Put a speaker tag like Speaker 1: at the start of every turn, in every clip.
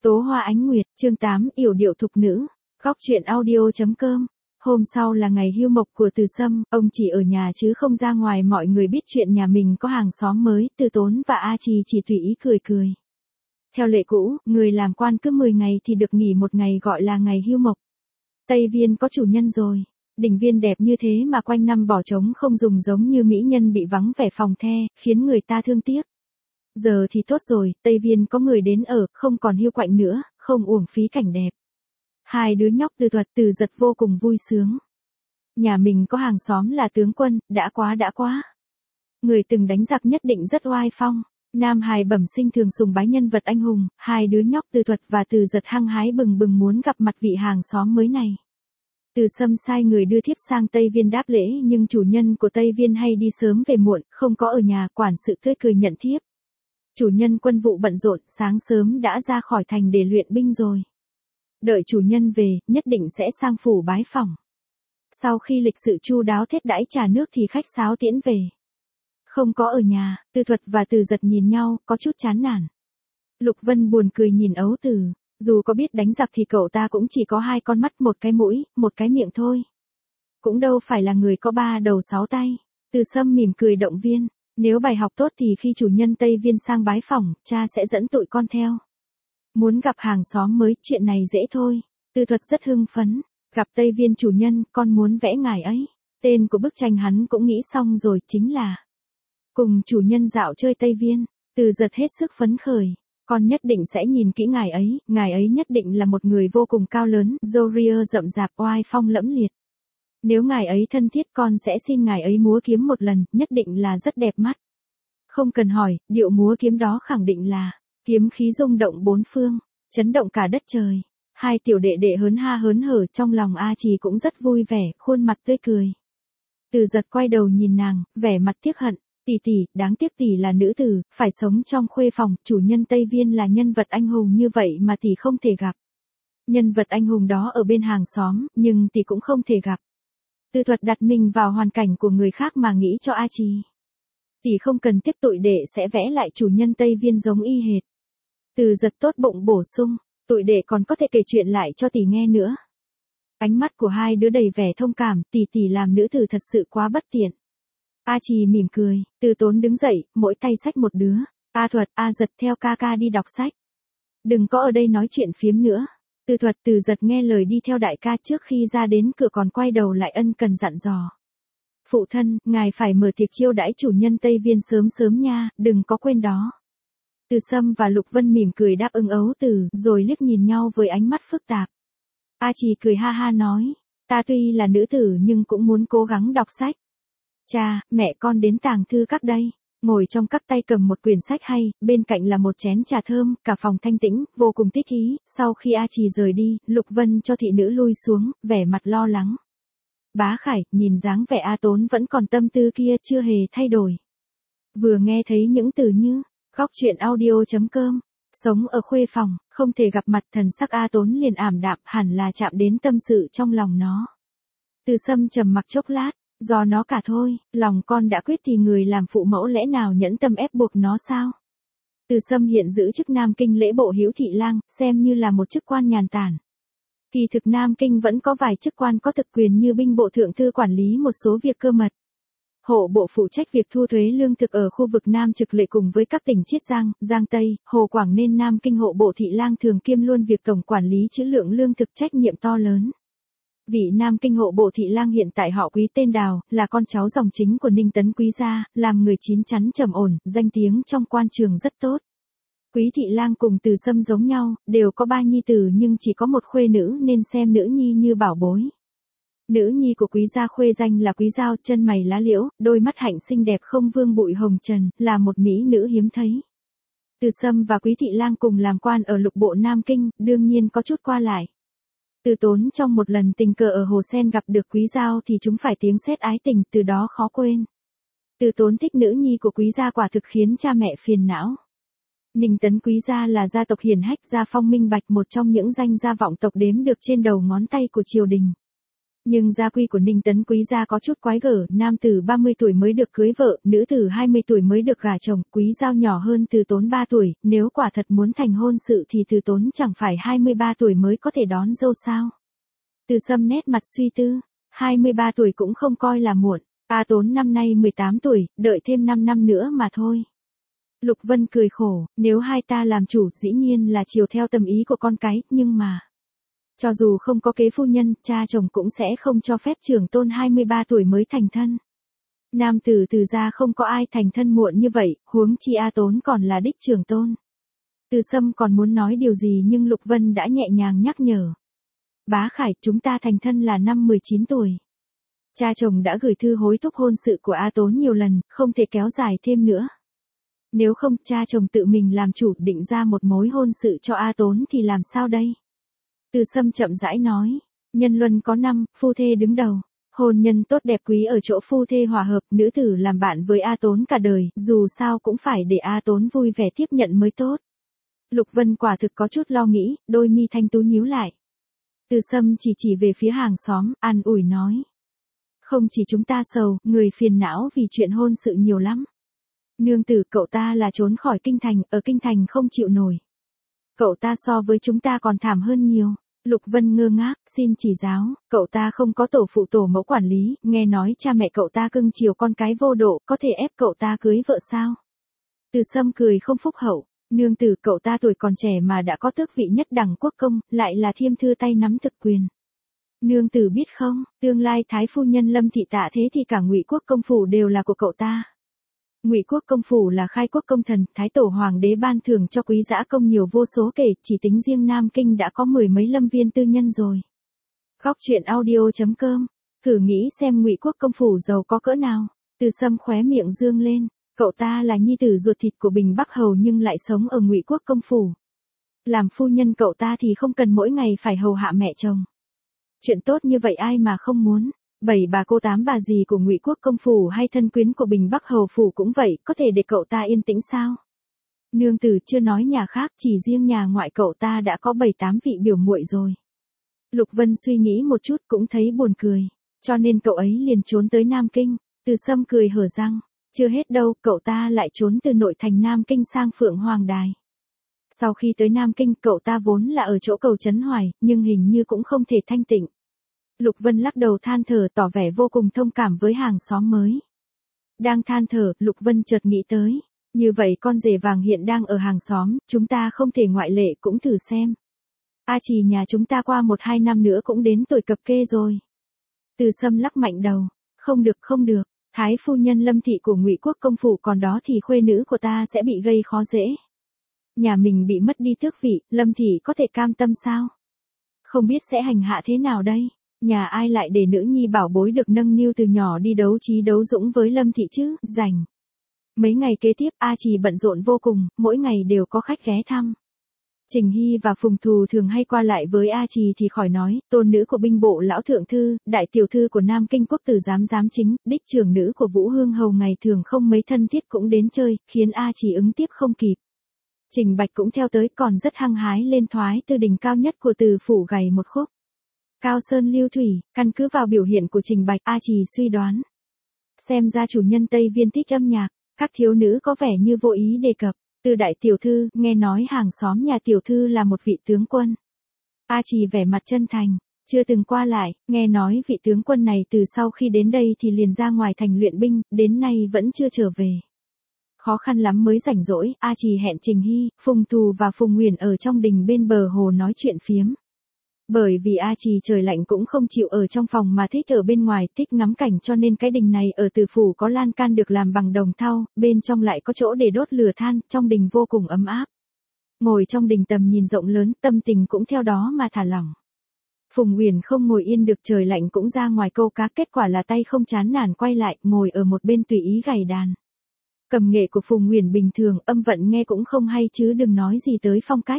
Speaker 1: Tố Hoa Ánh Nguyệt, chương 8, yểu điệu thục nữ. Góc truyện audio.com. Hôm sau là ngày hưu mộc của Từ Sâm, ông chỉ ở nhà chứ không ra ngoài. Mọi người biết chuyện nhà mình có hàng xóm mới, Từ Tốn và A Trì chỉ tùy ý cười cười. Theo lệ cũ, người làm quan cứ 10 ngày thì được nghỉ một ngày gọi là ngày hưu mộc. Tây Viên có chủ nhân rồi. Đình viên đẹp như thế mà quanh năm bỏ trống không dùng, giống như mỹ nhân bị vắng vẻ phòng the, khiến người ta thương tiếc. Giờ thì tốt rồi, Tây Viên có người đến ở, không còn hiu quạnh nữa, không uổng phí cảnh đẹp. Hai đứa nhóc Từ Thuật Từ Giật vô cùng vui sướng. Nhà mình có hàng xóm là tướng quân, đã quá. Người từng đánh giặc nhất định rất oai phong. Nam hài bẩm sinh thường sùng bái nhân vật anh hùng, hai đứa nhóc Từ Thuật và Từ Giật hăng hái bừng bừng muốn gặp mặt vị hàng xóm mới này. Từ Sâm sai người đưa thiếp sang Tây Viên đáp lễ, nhưng chủ nhân của Tây Viên hay đi sớm về muộn, không có ở nhà. Quản sự tươi cười nhận thiếp. Chủ nhân quân vụ bận rộn, sáng sớm đã ra khỏi thành để luyện binh rồi. Đợi chủ nhân về, nhất định sẽ sang phủ bái phỏng. Sau khi lịch sự chu đáo thiết đãi trà nước thì khách sáo tiễn về. Không có ở nhà, Từ Thuật và Từ Giật nhìn nhau, có chút chán nản. Lục Vân buồn cười nhìn Ấu Từ, dù có biết đánh giặc thì cậu ta cũng chỉ có hai con mắt, một cái mũi, một cái miệng thôi. Cũng đâu phải là người có ba đầu sáu tay. Từ Sâm mỉm cười động viên. Nếu bài học tốt thì khi chủ nhân Tây Viên sang bái phỏng, cha sẽ dẫn tụi con theo. Muốn gặp hàng xóm mới, chuyện này dễ thôi. Từ Thuật rất hưng phấn. Gặp Tây Viên chủ nhân, con muốn vẽ ngài ấy. Tên của bức tranh hắn cũng nghĩ xong rồi, chính là cùng chủ nhân dạo chơi Tây Viên. Từ Giật hết sức phấn khởi. Con nhất định sẽ nhìn kỹ ngài ấy nhất định là một người vô cùng cao lớn, râu ria rậm rạp, oai phong lẫm liệt. Nếu ngài ấy thân thiết con sẽ xin ngài ấy múa kiếm một lần, nhất định là rất đẹp mắt. Không cần hỏi, điệu múa kiếm đó khẳng định là kiếm khí rung động bốn phương, chấn động cả đất trời. Hai tiểu đệ đệ hớn ha hớn hở, trong lòng A Trì cũng rất vui vẻ, khuôn mặt tươi cười. Từ Giật quay đầu nhìn nàng, vẻ mặt tiếc hận. Tỷ, đáng tiếc tỷ là nữ tử, phải sống trong khuê phòng, chủ nhân Tây Viên là nhân vật anh hùng như vậy mà tỷ không thể gặp. Nhân vật anh hùng đó ở bên hàng xóm, nhưng tỷ cũng không thể gặp. Từ Thuật đặt mình vào hoàn cảnh của người khác mà nghĩ cho A Trì. Tỷ không cần tiếp tụi đệ sẽ vẽ lại chủ nhân Tây Viên giống y hệt. Từ Giật tốt bụng bổ sung, tụi đệ còn có thể kể chuyện lại cho tỷ nghe nữa. Ánh mắt của hai đứa đầy vẻ thông cảm, tỷ làm nữ tử thật sự quá bất tiện. A Trì mỉm cười, Từ Tốn đứng dậy, mỗi tay xách một đứa. A Thuật, A Giật theo ca đi đọc sách. Đừng có ở đây nói chuyện phiếm nữa. Từ Thuật, Từ Giật nghe lời đi theo đại ca, trước khi ra đến cửa còn quay đầu lại ân cần dặn dò. Phụ thân, ngài phải mở tiệc chiêu đãi chủ nhân Tây Viên sớm nha, đừng có quên đó. Từ Sâm và Lục Vân mỉm cười đáp ứng Ấu Từ, rồi liếc nhìn nhau với ánh mắt phức tạp. A Trì cười ha ha nói, ta tuy là nữ tử nhưng cũng muốn cố gắng đọc sách. Cha, mẹ con đến tàng thư các đây. Ngồi trong các tay cầm một quyển sách hay, bên cạnh là một chén trà thơm, cả phòng thanh tĩnh, vô cùng thích ý. Sau khi A Trì rời đi, Lục Vân cho thị nữ lui xuống, vẻ mặt lo lắng. Bá Khải, nhìn dáng vẻ A Tốn vẫn còn tâm tư kia chưa hề thay đổi. Vừa nghe thấy những từ như, góc truyện audio.com, sống ở khuê phòng, không thể gặp mặt, thần sắc A Tốn liền ảm đạm, hẳn là chạm đến tâm sự trong lòng nó. Từ Sâm trầm mặc chốc lát. Do nó cả thôi, lòng con đã quyết thì người làm phụ mẫu lẽ nào nhẫn tâm ép buộc nó sao? Từ Sâm hiện giữ chức Nam Kinh lễ bộ Hữu Thị Lang, xem như là một chức quan nhàn tản. Kỳ thực Nam Kinh vẫn có vài chức quan có thực quyền như binh bộ thượng thư quản lý một số việc cơ mật. Hộ bộ phụ trách việc thu thuế lương thực ở khu vực Nam Trực Lệ cùng với các tỉnh Chiết Giang, Giang Tây, Hồ Quảng, nên Nam Kinh hộ bộ thị lang thường kiêm luôn việc tổng quản lý trữ lượng lương thực, trách nhiệm to lớn. Vị Nam Kinh hộ bộ thị lang hiện tại họ Quý tên Đào, là con cháu dòng chính của Ninh Tấn Quý gia, làm người chín chắn trầm ổn, danh tiếng trong quan trường rất tốt. Quý thị lang cùng Từ Sâm giống nhau, đều có ba nhi tử nhưng chỉ có một khuê nữ nên xem nữ nhi như bảo bối. Nữ nhi của Quý gia khuê danh là Quý Giao, chân mày lá liễu, đôi mắt hạnh xinh đẹp không vương bụi hồng trần, là một mỹ nữ hiếm thấy. Từ Sâm và Quý thị lang cùng làm quan ở lục bộ Nam Kinh, đương nhiên có chút qua lại. Từ Tốn trong một lần tình cờ ở Hồ Sen gặp được Quý Giao thì chúng phải tiếng sét ái tình, từ đó khó quên. Từ Tốn thích nữ nhi của Quý gia quả thực khiến cha mẹ phiền não. Ninh Tấn Quý gia là gia tộc hiển hách, gia phong minh bạch, một trong những danh gia vọng tộc đếm được trên đầu ngón tay của triều đình. Nhưng gia quy của Ninh Tấn Quý gia có chút quái gở, nam tử 30 tuổi mới được cưới vợ, nữ tử 20 tuổi mới được gả chồng, Quý Giao nhỏ hơn Từ Tốn 3 tuổi, nếu quả thật muốn thành hôn sự thì Từ Tốn chẳng phải 23 tuổi mới có thể đón dâu sao. Từ Sâm nét mặt suy tư, 23 tuổi cũng không coi là muộn, A Tốn năm nay 18 tuổi, đợi thêm 5 năm nữa mà thôi. Lục Vân cười khổ, nếu hai ta làm chủ dĩ nhiên là chiều theo tâm ý của con cái, nhưng mà... Cho dù không có kế phu nhân, cha chồng cũng sẽ không cho phép trưởng tôn 23 tuổi mới thành thân. Nam tử Từ gia không có ai thành thân muộn như vậy, huống chi A Tốn còn là đích trưởng tôn. Từ Sâm còn muốn nói điều gì nhưng Lục Vân đã nhẹ nhàng nhắc nhở. Bá Khải, chúng ta thành thân là năm 19 tuổi. Cha chồng đã gửi thư hối thúc hôn sự của A Tốn nhiều lần, không thể kéo dài thêm nữa. Nếu không, cha chồng tự mình làm chủ định ra một mối hôn sự cho A Tốn thì làm sao đây? Từ Sâm chậm rãi nói, nhân luân có năm, phu thê đứng đầu. Hôn nhân tốt đẹp quý ở chỗ phu thê hòa hợp, nữ tử làm bạn với A Tốn cả đời, dù sao cũng phải để A Tốn vui vẻ tiếp nhận mới tốt. Lục Vân quả thực có chút lo nghĩ, đôi mi thanh tú nhíu lại. Từ Sâm chỉ về phía hàng xóm, an ủi nói. Không chỉ chúng ta sầu, người phiền não vì chuyện hôn sự nhiều lắm. Nương tử cậu ta là trốn khỏi kinh thành, ở kinh thành không chịu nổi. Cậu ta so với chúng ta còn thảm hơn nhiều. Lục Vân ngơ ngác, xin chỉ giáo, cậu ta không có tổ phụ tổ mẫu quản lý, nghe nói cha mẹ cậu ta cưng chiều con cái vô độ, có thể ép cậu ta cưới vợ sao? Từ Sâm cười không phúc hậu, nương tử cậu ta tuổi còn trẻ mà đã có tước vị nhất đẳng quốc công, lại là thiêm thư tay nắm thực quyền. Nương tử biết không, tương lai thái phu nhân Lâm thị tạ thế thì cả Ngụy Quốc công phủ đều là của cậu ta. Ngụy Quốc công phủ là khai quốc công thần, thái tổ hoàng đế ban thưởng cho quý dã công nhiều vô số kể, chỉ tính riêng Nam Kinh đã có 10 mấy lâm viên tư nhân rồi. Góc truyện audio.com, thử nghĩ xem Ngụy Quốc công phủ giàu có cỡ nào. Từ Sâm khóe miệng dương lên, cậu ta là nhi tử ruột thịt của Bình Bắc Hầu nhưng lại sống ở Ngụy Quốc công phủ. Làm phu nhân cậu ta thì không cần mỗi ngày phải hầu hạ mẹ chồng. Chuyện tốt như vậy ai mà không muốn. 7 bà cô 8 bà dì của Ngụy Quốc công phủ hay thân quyến của Bình Bắc Hầu phủ cũng vậy, có thể để cậu ta yên tĩnh sao? Nương tử chưa nói nhà khác, chỉ riêng nhà ngoại cậu ta đã có 7-8 vị biểu muội rồi. Lục Vân suy nghĩ một chút cũng thấy buồn cười, cho nên cậu ấy liền trốn tới Nam Kinh. Từ Sâm cười hở răng, chưa hết đâu, cậu ta lại trốn từ nội thành Nam Kinh sang Phượng Hoàng Đài. Sau khi tới Nam Kinh, cậu ta vốn là ở chỗ cầu Trấn Hoài, nhưng hình như cũng không thể thanh tịnh. Lục Vân lắc đầu than thở tỏ vẻ vô cùng thông cảm với hàng xóm mới. Đang than thở, Lục Vân chợt nghĩ tới. Như vậy con rể vàng hiện đang ở hàng xóm, chúng ta không thể ngoại lệ cũng thử xem. A Trì nhà chúng ta qua 1-2 năm nữa cũng đến tuổi cập kê rồi. Từ Sâm lắc mạnh đầu. Không được. Thái phu nhân Lâm thị của Ngụy Quốc công phủ còn đó thì khuê nữ của ta sẽ bị gây khó dễ. Nhà mình bị mất đi tước vị, Lâm thị có thể cam tâm sao? Không biết sẽ hành hạ thế nào đây? Nhà ai lại để nữ nhi bảo bối được nâng niu từ nhỏ đi đấu trí đấu dũng với Lâm thị chứ, rảnh. Mấy ngày kế tiếp A Trì bận rộn vô cùng, mỗi ngày đều có khách ghé thăm. Trình Hy và Phùng Thù thường hay qua lại với A Trì thì khỏi nói, tôn nữ của binh bộ lão thượng thư, đại tiểu thư của Nam Kinh quốc tử giám chính, đích trưởng nữ của Vũ Hương hầu ngày thường không mấy thân thiết cũng đến chơi, khiến A Trì ứng tiếp không kịp. Trình Bạch cũng theo tới còn rất hăng hái lên thoái từ đỉnh cao nhất của Từ phủ gầy một khúc. Cao Sơn Lưu Thủy, căn cứ vào biểu hiện của Trình Bạch, A Trì suy đoán. Xem ra chủ nhân Tây Viên thích âm nhạc, các thiếu nữ có vẻ như vô ý đề cập. Từ đại tiểu thư, nghe nói hàng xóm nhà tiểu thư là một vị tướng quân. A Trì vẻ mặt chân thành, chưa từng qua lại, nghe nói vị tướng quân này từ sau khi đến đây thì liền ra ngoài thành luyện binh, đến nay vẫn chưa trở về. Khó khăn lắm mới rảnh rỗi, A Trì hẹn Trình Hy, Phùng Thù và Phùng Huyền ở trong đình bên bờ hồ nói chuyện phiếm. Bởi vì A Trì trời lạnh cũng không chịu ở trong phòng mà thích ở bên ngoài, thích ngắm cảnh cho nên cái đình này ở Từ phủ có lan can được làm bằng đồng thau, bên trong lại có chỗ để đốt lửa than, trong đình vô cùng ấm áp. Ngồi trong đình tầm nhìn rộng lớn, tâm tình cũng theo đó mà thả lỏng. Phùng Huyền không ngồi yên được, trời lạnh cũng ra ngoài câu cá, kết quả là tay không chán nản quay lại, ngồi ở một bên tùy ý gảy đàn. Cầm nghệ của Phùng Huyền bình thường, âm vận nghe cũng không hay chứ đừng nói gì tới phong cách.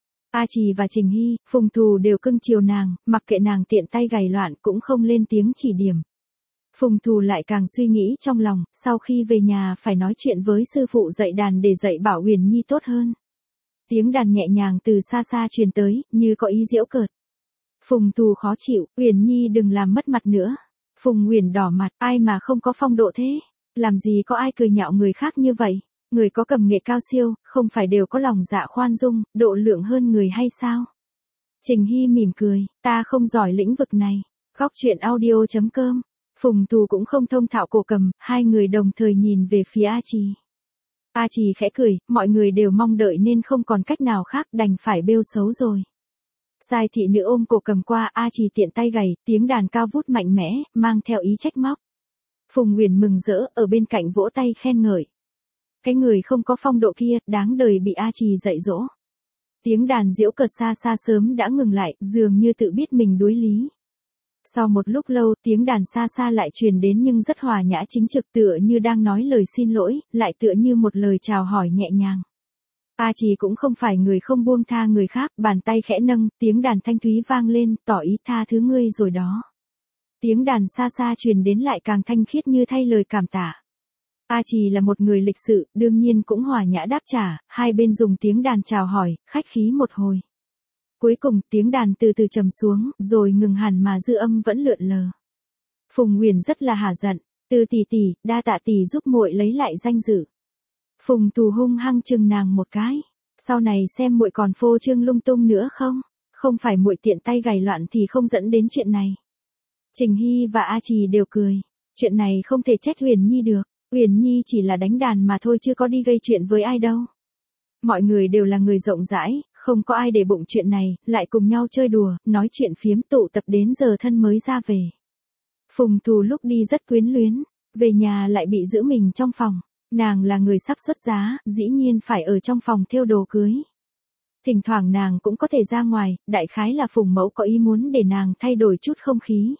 Speaker 1: A Trì và Trình Hy, Phùng Thù đều cưng chiều nàng, mặc kệ nàng tiện tay gảy loạn cũng không lên tiếng chỉ điểm. Phùng Thù lại càng suy nghĩ trong lòng, sau khi về nhà phải nói chuyện với sư phụ dạy đàn để dạy bảo Huyền Nhi tốt hơn. Tiếng đàn nhẹ nhàng từ xa xa truyền tới, như có ý giễu cợt. Phùng Tù khó chịu, Uyển Nhi đừng làm mất mặt nữa. Phùng Uyển đỏ mặt, ai mà không có phong độ thế? Làm gì có ai cười nhạo người khác như vậy? Người có cầm nghệ cao siêu, không phải đều có lòng dạ khoan dung, độ lượng hơn người hay sao? Trình Hy mỉm cười, ta không giỏi lĩnh vực này. Góc chuyện audio.com. Phùng Tù cũng không thông thạo cổ cầm, hai người đồng thời nhìn về phía A Trì. A Trì khẽ cười, mọi người đều mong đợi nên không còn cách nào khác, đành phải bêu xấu rồi. Sai thị nữ ôm cổ cầm qua, A Trì tiện tay gảy, tiếng đàn cao vút mạnh mẽ, mang theo ý trách móc. Phùng Uyển mừng rỡ, ở bên cạnh vỗ tay khen ngợi. Cái người không có phong độ kia, đáng đời bị A Trì dạy dỗ. Tiếng đàn giễu cợt xa xa sớm đã ngừng lại, dường như tự biết mình đuối lý. Sau một lúc lâu, tiếng đàn xa xa lại truyền đến nhưng rất hòa nhã chính trực, tựa như đang nói lời xin lỗi, lại tựa như một lời chào hỏi nhẹ nhàng. A Trì cũng không phải người không buông tha người khác, bàn tay khẽ nâng, tiếng đàn thanh thúy vang lên, tỏ ý tha thứ ngươi rồi đó. Tiếng đàn xa xa truyền đến lại càng thanh khiết như thay lời cảm tạ. A Trì là một người lịch sự, đương nhiên cũng hòa nhã đáp trả, hai bên dùng tiếng đàn chào hỏi, khách khí một hồi. Cuối cùng, tiếng đàn từ từ trầm xuống, rồi ngừng hẳn mà dư âm vẫn lượn lờ. Phùng Uyển rất là hả giận, Từ tỷ tỷ, đa tạ tỷ giúp muội lấy lại danh dự. Phùng Tù hung hăng chừng nàng một cái. Sau này xem muội còn phô trương lung tung nữa không? Không phải muội tiện tay gảy loạn thì không dẫn đến chuyện này. Trình Hy và A Trì đều cười. Chuyện này không thể trách Uyển Nhi được. Uyển Nhi chỉ là đánh đàn mà thôi chứ có đi gây chuyện với ai đâu. Mọi người đều là người rộng rãi, không có ai để bụng chuyện này, lại cùng nhau chơi đùa, nói chuyện phiếm tụ tập đến giờ thân mới ra về. Phùng Tù lúc đi rất quyến luyến, về nhà lại bị giữ mình trong phòng. Nàng là người sắp xuất giá, dĩ nhiên phải ở trong phòng thêu đồ cưới. Thỉnh thoảng nàng cũng có thể ra ngoài, đại khái là Phùng mẫu có ý muốn để nàng thay đổi chút không khí.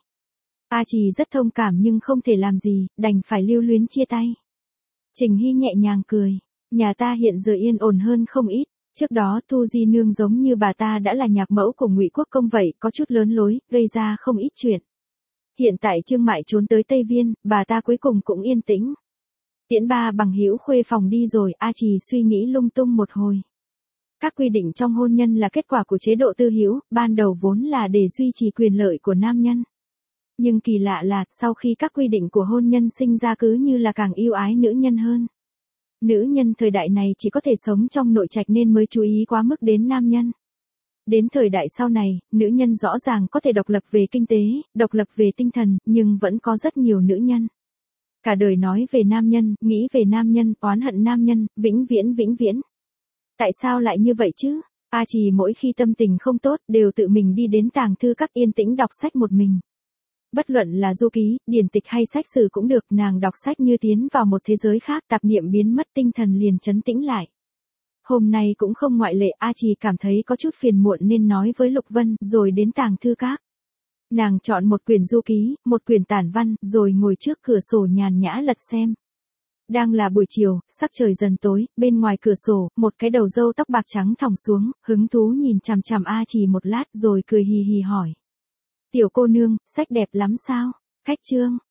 Speaker 1: A Trì rất thông cảm nhưng không thể làm gì, đành phải lưu luyến chia tay. Trình Hy nhẹ nhàng cười, nhà ta hiện giờ yên ổn hơn không ít. Trước đó Thu Di Nương giống như bà ta đã là nhạc mẫu của Ngụy Quốc Công vậy, có chút lớn lối, gây ra không ít chuyện. Hiện tại Trương Mại trốn tới Tây Viên, bà ta cuối cùng cũng yên tĩnh. Tiễn ba bằng hữu khuê phòng đi rồi, A Trì suy nghĩ lung tung một hồi. Các quy định trong hôn nhân là kết quả của chế độ tư hữu, ban đầu vốn là để duy trì quyền lợi của nam nhân. Nhưng kỳ lạ là, sau khi các quy định của hôn nhân sinh ra cứ như là càng yêu ái nữ nhân hơn. Nữ nhân thời đại này chỉ có thể sống trong nội trạch nên mới chú ý quá mức đến nam nhân. Đến thời đại sau này, nữ nhân rõ ràng có thể độc lập về kinh tế, độc lập về tinh thần, nhưng vẫn có rất nhiều nữ nhân. Cả đời nói về nam nhân, nghĩ về nam nhân, oán hận nam nhân, vĩnh viễn vĩnh viễn. Tại sao lại như vậy chứ? A Trì mỗi khi tâm tình không tốt đều tự mình đi đến tàng thư các yên tĩnh đọc sách một mình. Bất luận là du ký, điển tịch hay sách sử cũng được, nàng đọc sách như tiến vào một thế giới khác, tạp niệm biến mất, tinh thần liền trấn tĩnh lại. Hôm nay cũng không ngoại lệ, A Trì cảm thấy có chút phiền muộn nên nói với Lục Vân, rồi đến tàng thư các. Nàng chọn một quyển du ký, một quyển tản văn, rồi ngồi trước cửa sổ nhàn nhã lật xem. Đang là buổi chiều, sắc trời dần tối, bên ngoài cửa sổ, một cái đầu râu tóc bạc trắng thòng xuống, hứng thú nhìn chằm chằm A Trì một lát rồi cười hì hì hỏi. Tiểu cô nương, sách đẹp lắm sao? Khách chương.